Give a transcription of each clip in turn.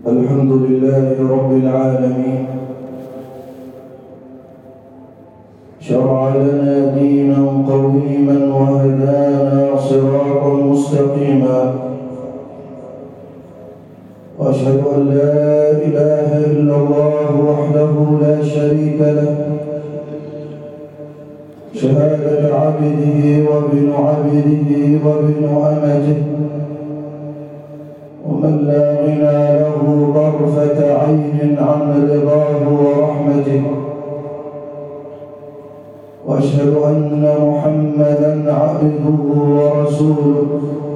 الحمد لله رب العالمين، شرع لنا دينا قويما وهدانا صراطا مستقيما، وأشهد أن لا إله إلا الله وحده لا شريك له، شهادة عبده وابن عبده وابن أمته، ومن لا غنى له طرفة عين عن رضاه ورحمته، وأشهد أن محمدًا عبده ورسوله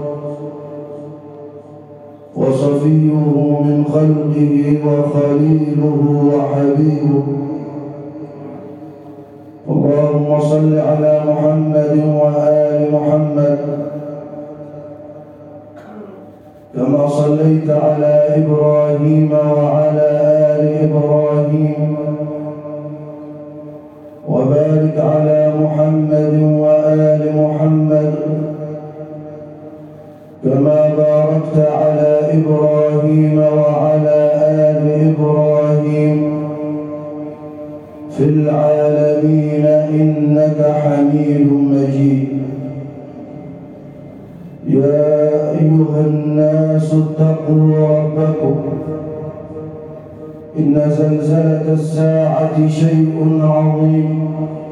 وصفيه من خلقه وخليله وحبيبه. اللهم صل على محمد وآل محمد كما صليت على إبراهيم وعلى آل إبراهيم، وبارك على محمد وآل محمد كما باركت على إبراهيم وعلى آل إبراهيم في العالمين إنك حميد مجيد. يا أيها الناس اتقوا ربكم، إن زلزلة الساعة شيء عظيم،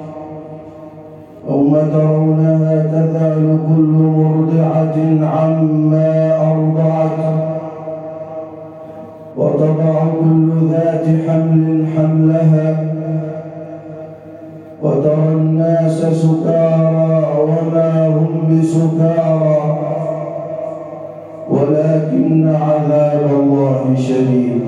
يوم ترونها تذهل كل مرضعة عما أرضعت، وتضع كل ذات حمل حملها، وترى الناس سكارى وما هم بسكارى ولكن عذاب الله شديد.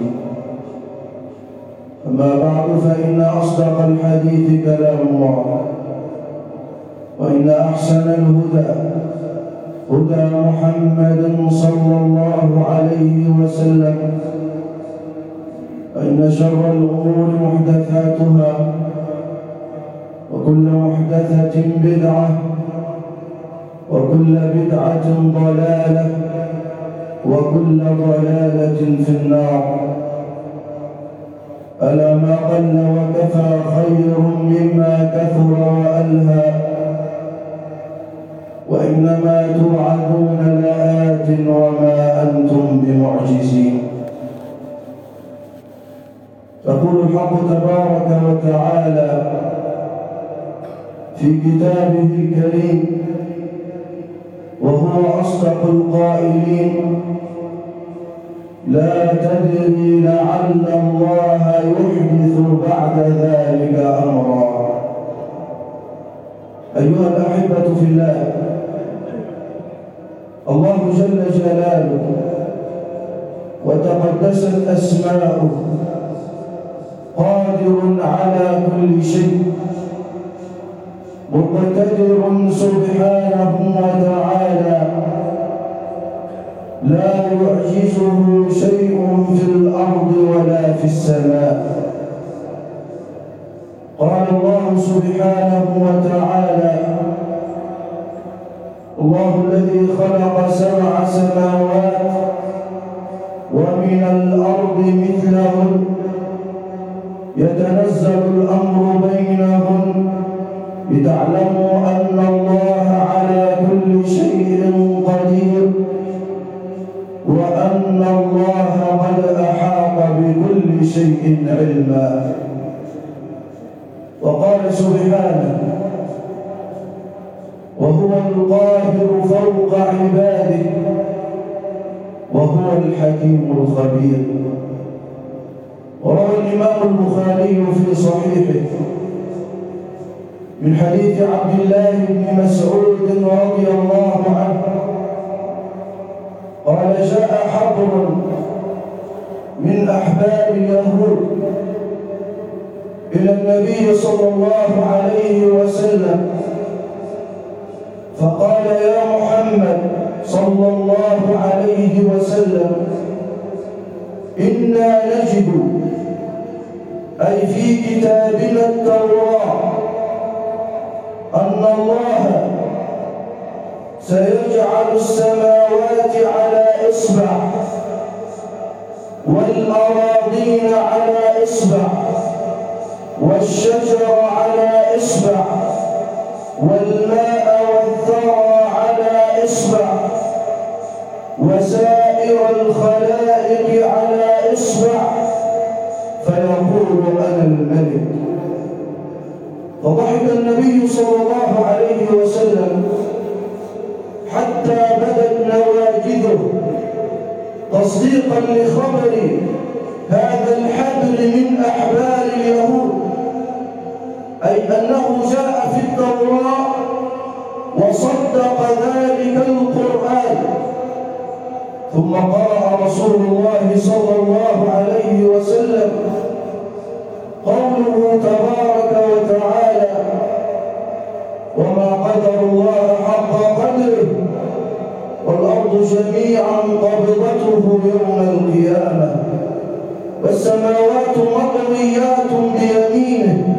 أما بعد، فإن أصدق الحديث كلام الله، وإن أحسن الهدى هدى محمد صلى الله عليه وسلم، وإن شر الأمور محدثاتها، وكل محدثة بدعة، وكل بدعة ضلالة، وكل ضلالة في النار. ألا ما قل وكفى خير مما كثر وألهى، وإنما توعدون لآت وما أنتم بمعجزين. يقول الحق تبارك وتعالى في كتابه الكريم وهو أصدق القائلين: لا تدري لعل الله يحدث بعد ذلك أمرا. أيها الأحبة في الله، الله جل جلاله وتقدست أسماؤه قادر على كل شيء، مقتدر سبحانه وتعالى، لا يعجزه شيء في الأرض ولا في السماء. قال الله سبحانه وتعالى: الله الذي خلق 7 سماوات ومن الأرض مثلهن يتنزل الأمر بينهن لتعلموا أن الله على كل شيء قدير، وأن الله قد أحاط بكل شيء علما. وقال سبحانه: وهو القاهر فوق عباده وهو الحكيم الخبير. وروى الإمام البخاري في صحيحه من حديث عبد الله بن مسعود رضي الله عنه قال: جاء حبر من أحباب اليهود إلى النبي صلى الله عليه وسلم فقال: يا محمد صلى الله عليه وسلم، إنا نجد، أي في كتابنا التوراة، أن الله سيجعل السماوات على إصبع والأراضين على إصبع، والشجر على إصبع، والماء والثرى على إصبع، وسائر الخلائق على إصبع، فيقول أنا الملك. فضحك النبي صلى الله عليه وسلم حتى بدت نواجذه تصديقا لخبر هذا الحبر من أحبار اليهود، أي أنه جاء في التوراة وصدق ذلك القرآن. ثم قرأ رسول الله صلى الله عليه وسلم قوله تبارك وتعالى: وما قدر الله حق قدره والأرض جميعا قبضته يوم القيامة والسماوات مطويات بيمينه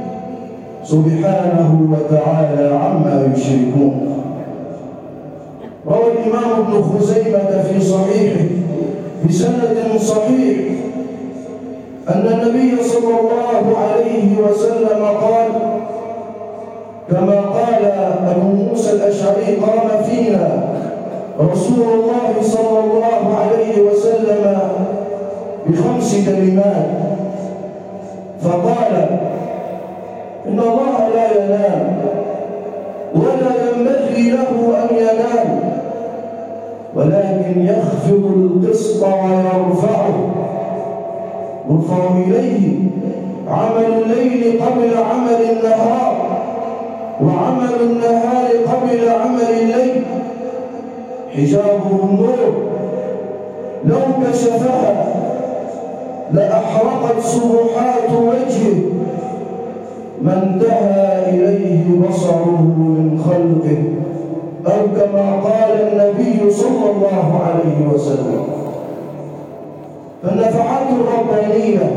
سبحانه وتعالى عما يشركون. روى الإمام ابن خزيمة في صحيحه بسند صحيح أن النبي صلى الله عليه وسلم قال كما قال أبو موسى الأشعري: قام فينا رسول الله صلى الله عليه وسلم ب5 كلمات فقال: إن الله لا ينام ولا ينبغي له أن ينام، ولكن يخفض القسط ويرفعه، يرفع إليه عمل الليل قبل عمل النهار، وعمل النهار قبل عمل الليل، حجابه النور، لو كشفها لأحرقت سبحات وجهه ما انتهى إليه بصره من خلقه، أو كما قال النبي صلى الله عليه وسلم. فالنفحات الربانية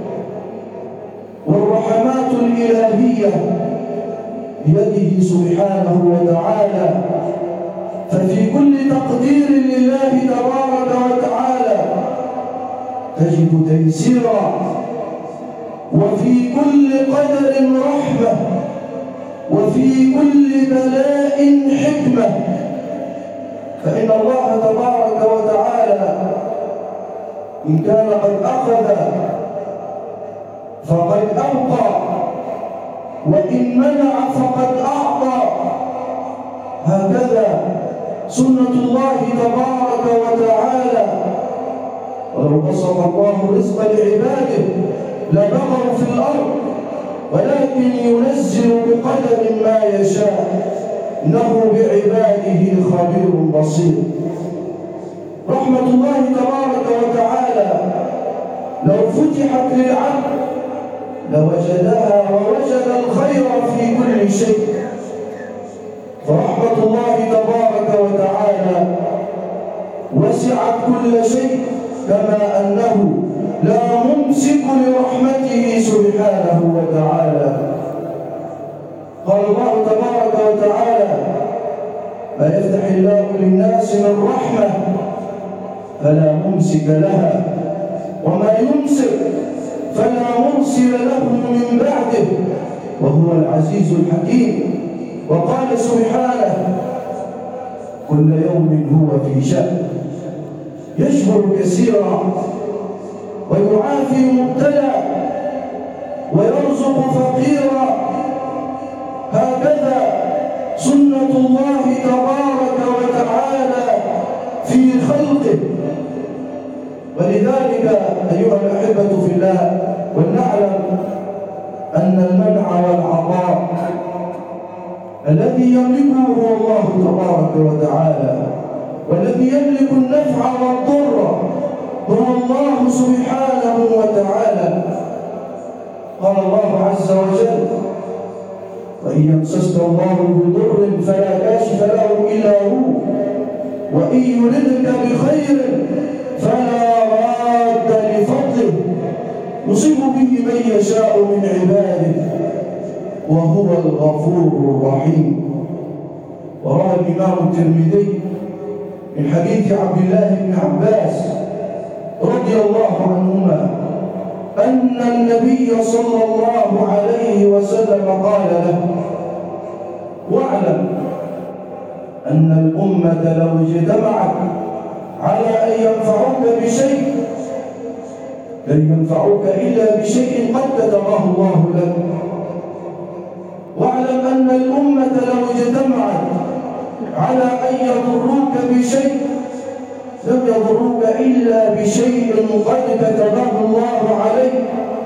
والرحمات الإلهية بيده سبحانه وتعالى، ففي كل تقدير لله تبارك وتعالى تجد تيسيرا، وفي كل قدر رحمة، وفي كل بلاء حكمة. فإن الله تبارك وتعالى إن كان قد أخذ فقد أبقى، وإن منع فقد أعطى. هكذا سنة الله تبارك وتعالى. ولو بسط الله الرزق لعباده لبغوا في الأرض، ولكن ينزل بقدر ما يشاء، إنه بعباده خبير بصير. رحمة الله تبارك وتعالى لو فتحت للعبد لوجدها ووجد الخير في كل شيء. فرحمة الله تبارك وتعالى وسعت كل شيء، كما أنه لا ممسك لرحمته سبحانه وتعالى. قال الله تبارك وتعالى: ما يفتح الله للناس من رحمة فلا ممسك لها، وما يمسك فلا مرسل له من بعده، وهو العزيز الحكيم. وقال سبحانه: كل يوم هو في شأن، يشكر كثيرا ويعافي مبتلى ويرزق فقيرا. هكذا سنة الله تبارك وتعالى في خلقه. ولذلك أيها الأحبة في الله، ولنعلم أن المنع والعطاء الذي يملكه هو الله تبارك وتعالى، والذي يملك النفع والضر هو الله سبحانه وتعالى. قال الله عز وجل: وإن يمسسك الله بضر فلا كاشف له إلا هو، وإن يردك بخير فلا راد لفضله، يصيب به من يشاء من عباده، وهو الغفور الرحيم. وروى الإمام الترمذي من حديث عبد الله بن عباس رضي الله عنهما أن النبي صلى الله عليه وسلم قال له: واعلم أن الأمة لو اجتمعت على أن ينفعوك بشيء لن ينفعوك إلا بشيء قد كتبه الله لك. واعلم أن الأمة لو اجتمعت على أن يضروك بشيء لم يضروك إلا بشيء قد كتبه الله عليك.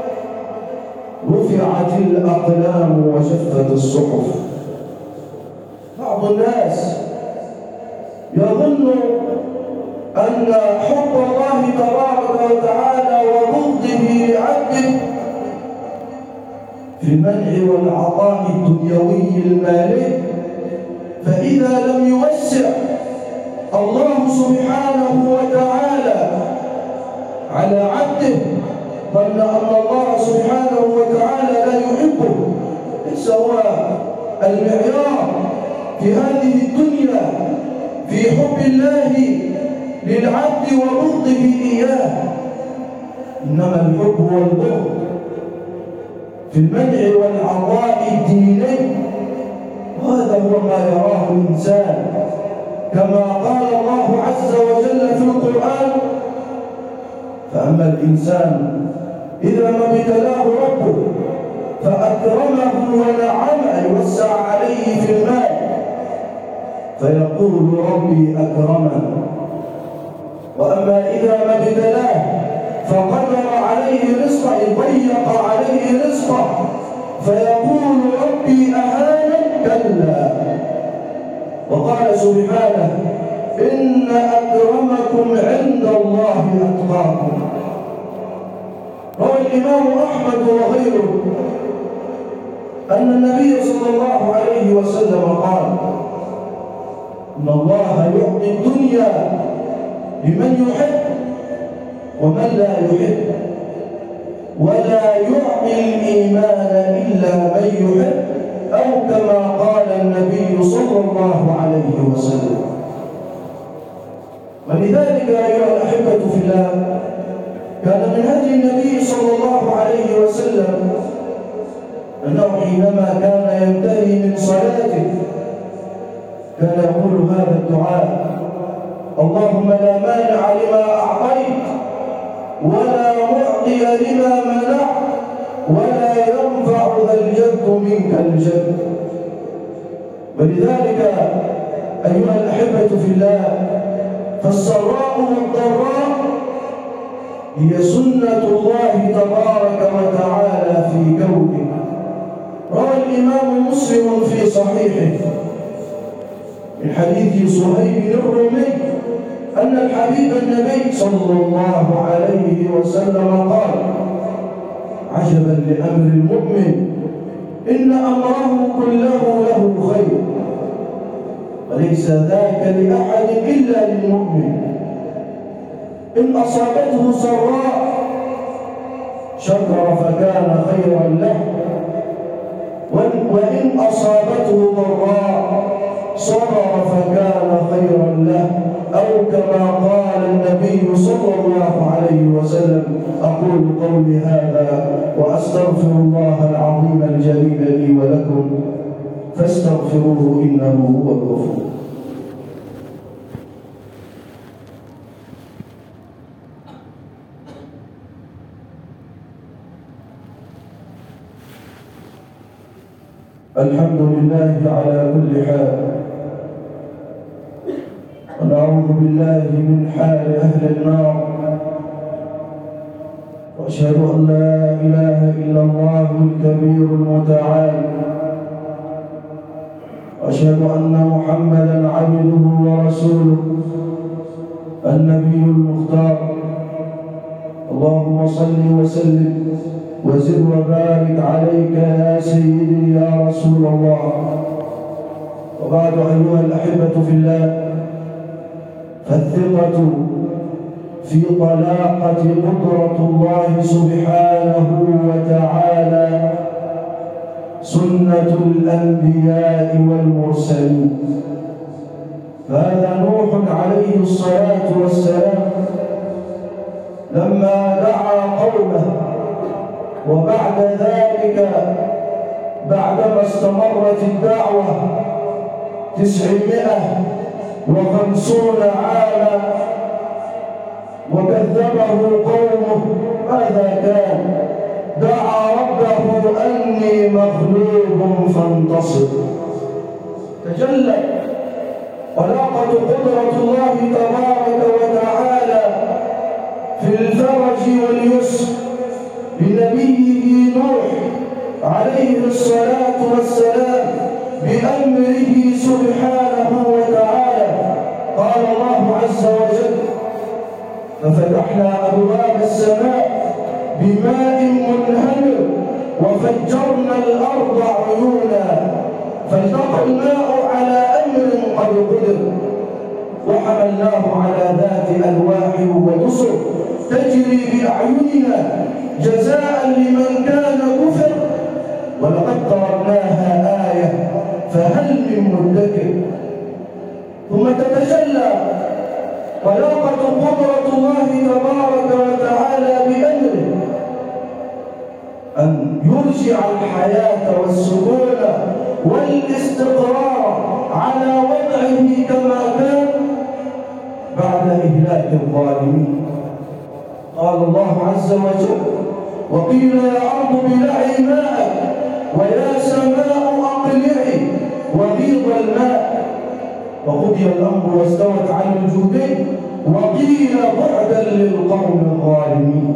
رفعت الأقلام وجفت الصحف. بعض الناس يظن أن حب الله تبارك وتعالى وبغضه لعبده في المنع والعطاء الدنيوي المالي، فإذا لم يوسع الله سبحانه وتعالى على عبده ظن أن الله سبحانه وتعالى لا يحبه. ليس هو المعيار في هذه الدنيا في حب الله للعبد وبغضه إياه، إنما الحب والبغض في المنع والعطاء الديني، وهذا هو ما يراه الإنسان. كما قال الله عز وجل في القرآن: فأما الإنسان إذا ما ابتلاه ربه فأكرمه ونعمه يوسع عليه في المال فيقول ربي أكرمن، وأما إذا ما ابتلاه فقدر عليه رزقه ضيق عليه رزقه فيقول ربي أهانن. كلا. وقال سبحانه: إن أكرمكم عند الله أتقاكم. روى الإمام أحمد وغيره أن النبي صلى الله عليه وسلم قال: إن الله يعطي الدنيا لمن يحب ومن لا يحب، ولا يعطي الإيمان إلا من يحب، أو كما قال النبي صلى الله عليه وسلم. ولذلك أيها الأحبة في الله، كان من هدي النبي صلى الله عليه وسلم أنه حينما كان ينتهي من صلاته كان يقول هذا الدعاء: اللهم لا مانع لما أعطيت ولا معطي لما منعت ولا ينفع ذا الجد منك الجد. ولذلك أيها الأحبة في الله، فالسراء والضراء هي سنة الله تبارك وتعالى في كونه. روى الإمام مسلم في صحيحه من حديث صهيب الرومي أن الحبيب النبي صلى الله عليه وسلم قال: عجبا لأمر المؤمن إن أمره كله له خير وليس ذاك لأحد إلا للمؤمن. إن أصابته سراء شكر فكان خيرا له، وإن أصابته ضراء صبر فكان خيرا له، أو كما قال النبي صلى الله عليه وسلم. أقول قولي هذا وأستغفر الله العظيم الجليل لي ولكم فاستغفروه إنه هو الغفور. الحمد لله على كل حال، ونعوذ بالله من حال أهل النار، وأشهد أن لا إله إلا الله الكبير المتعال، وأشهد أن محمدًا عبده ورسوله النبي المختار. اللهم صل وسلم وزد وبارك عليك يا سيدي يا رسول الله. وبعد أيها الأحبة في الله، فالثقة في طلاقة قدرة الله سبحانه وتعالى سنة الأنبياء والمرسلين. فهذا نوح عليه الصلاة والسلام لما دعا قومه، وبعد ذلك بعدما استمرت الدعوة 950 عاما وكذبه قومه، ماذا كان؟ دعا ربه أني مغلوب فانتصر. تجلى ولاقت قدرة الله تبارك وتعالى في الفرج واليسر لنبيه نوح عليه الصلاة والسلام بأمره سبحانه وتعالى. قال الله عز وجل: ففتحنا أبواب السماء بماء منهمر وفجرنا الأرض عيونا فالتقى الماء على أمر قد قدر وحملناه على ذات ألواح ودسر تجري بأعيننا جزاء لمن كان كفر ولقد ضربناها آية فهل من مدكر. ثم تتجلى ولاقت قدرة الله تبارك وتعالى بأمره أن يرجع الحياة والسكون والاستقرار على وضعه كما كان بعد إهلاك الظالمين. قال الله عز وجل: وقيل يا أرض ابلعي ماءك ويا سماء أقلعي وغيض الماء وقضي الأمر واستوت على الجودين وقيل بعدا للقوم الظالمين.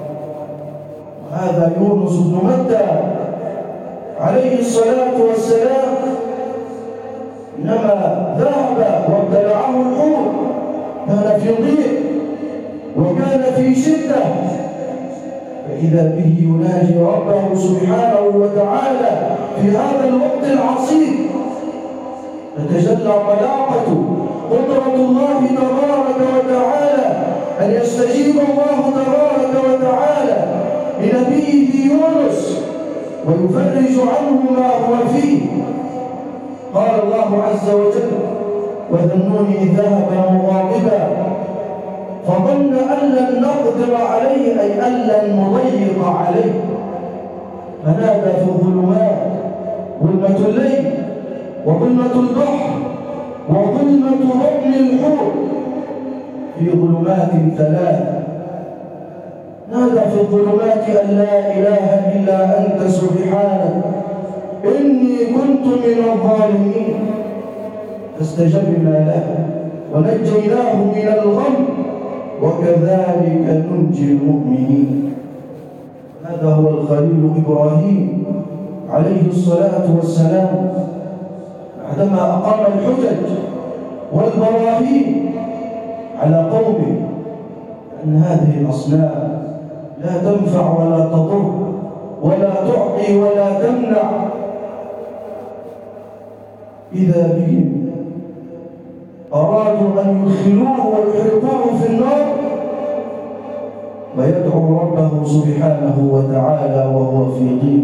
هذا يونس بن متى عليه الصلاة والسلام إنما ذهب وابتلعه الحوت، كان في ضيق وكان في شدة، فإذا به يناجي ربه سبحانه وتعالى في هذا الوقت العصيب. تتجلى طلاقة قدرة الله تبارك وتعالى أن يستجيب الله تبارك وتعالى لنبيه يونس ويفرج عنه ما هو فيه. قال الله عز وجل: وذا النون إذ ذهب مغاضبا فظن أن لن نقدر عليه أي أن لن نضيق عليه فنادى في الظلمات، ظلمة الليل وظلمة البحر وظلمة بطن الحوت في ظلمات ثلاث، نادى في الظلمات أن لا إله إلا أنت سبحانك إني كنت من الظالمين، فاستجبنا له ونجيناه من الغم وكذلك ننجي المؤمنين. هذا هو الخليل إبراهيم عليه الصلاة والسلام بعدما أقام الحجج والبراهين على قومه أن هذه الأصنام لا تنفع ولا تضر ولا تعطي ولا تمنع، إذا بهم أرادوا أن يدخلوه ويحرقوه في النار ويدعو ربه سبحانه وتعالى وهو في ضيق.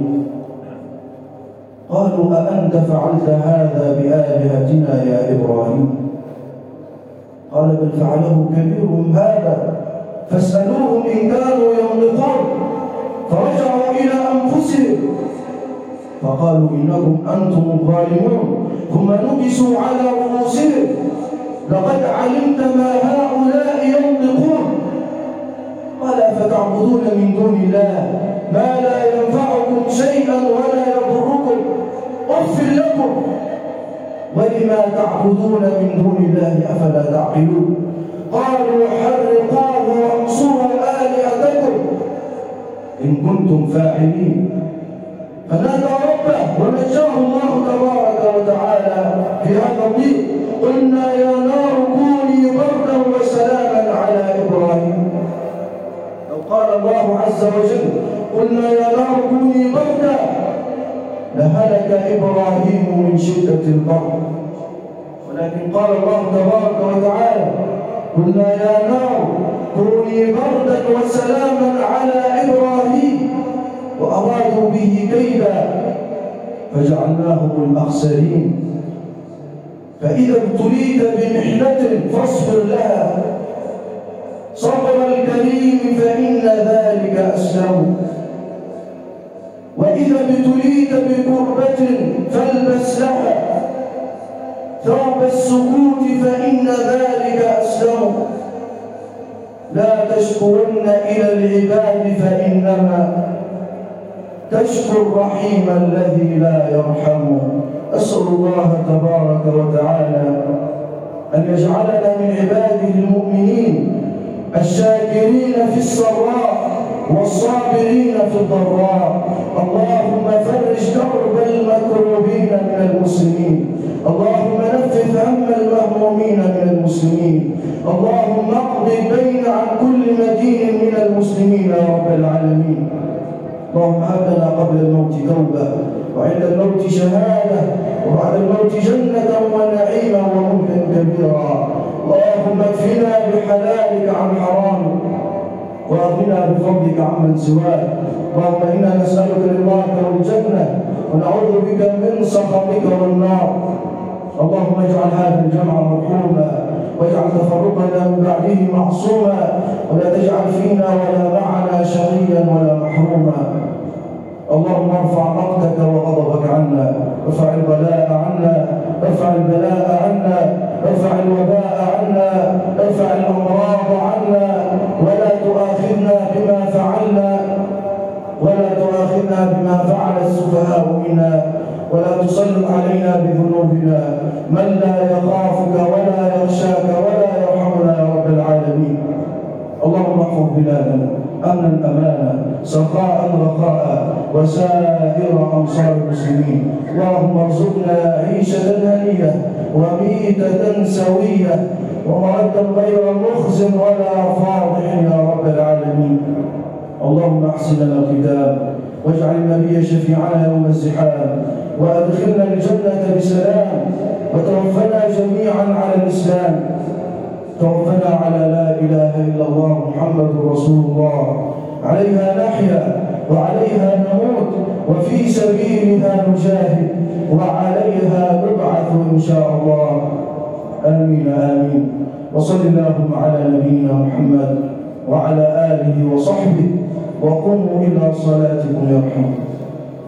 قالوا: أأنت فعلت هذا بآلهتنا يا إبراهيم؟ قال: بل فعله كبيرهم هذا فاسألوهم إن كانوا ينطقون. فرجعوا إلى أنفسهم فقالوا: إنكم أنتم الظالمون. ثم نكسوا على رؤوسهم: لقد علمت ما هؤلاء ينطقون. قال: فتعبدون من دون الله ما لا ينفعكم شيئا ولا يضركم أغفر لكم ولما تعبدون من دون الله أفلا تعقلون. قالوا: حرقوه وانصروا آلهتكم إن كنتم فاعلين. فنادى ربه ونجاه الله تبارك وتعالى في هذا الضيق. قلنا يا نار كوني بردا وسلاما على إبراهيم. لو قال الله عز وجل: قلنا يا نار كوني بردا لهلك إبراهيم من شدة البرد، ولكن قال الله تبارك وتعالى: قلنا يا نار كوني بردا وسلاما على إبراهيم وأرادوا به كيدا فجعلناهم الأخسرين. فإذا ابتليت بمحنة فاصبر لها صبر الكريم فإن ذلك أسلم. وإذا ابتليت بكربة فالبس لها ثوب السكوت فإن ذلك أسلم. لا تشكون إلى العباد فإنما تشكو الرحيم الذي لا يرحم. أسأل الله تبارك وتعالى أن يجعلنا من عباده المؤمنين الشاكرين في السراء والصابرين في الضراء. اللهم فرج كرب المكروبين من المسلمين، اللهم نفذ هم المهمومين من المسلمين، اللهم اقض الدين عن كل مدين من المسلمين يا رب العالمين. اللهم هب لنا قبل الموت توبة وعند الموت شهادة وبعد الموت جنة ونعيما وملكا كبيرا. اللهم اكفنا بحلالك عن حرامك واغننا بفضلك عمن سواك. اللهم انا نسألك رضاك والجنة ونعوذ بك من سخطك والنار. اللهم اجعل هذا الجمع مرحوما واجعل تفرقنا من بعده معصوما ولا تجعل فينا ولا معنا شقيا ولا محروما. اللهم ارفع مقتك وغضبك عنا، ارفع البلاء عنا، ارفع البلاء عنا، ارفع الوباء عنا، ارفع الامراض عنا، ولا تؤاخذنا بما فعل السفهاء منا، ولا تسلط علينا بذنوبنا من لا يخافك ولا يخشاك ولا يرحمنا يا رب العالمين. اللهم احفظ بلادنا امنا امانا سخاء رخاء وسائر امصار المسلمين. اللهم ارزقنا عيشه هنيه وميته سويه ومردا غير مخز ولا فاضح يا رب العالمين. اللهم احسن لنا الختام واجعل النبي شفيعنا يوم الزحام وادخلنا الجنه بسلام وتوفنا جميعا على الاسلام. توفنا على لا اله الا الله محمد رسول الله. عليها نحيا وعليها نموت وفي سبيلها نجاهد وعليها نبعث ان شاء الله. امين امين. وصل اللهم على نبينا محمد وعلى اله وصحبه وقوموا الى صلاتكم يرحمكم.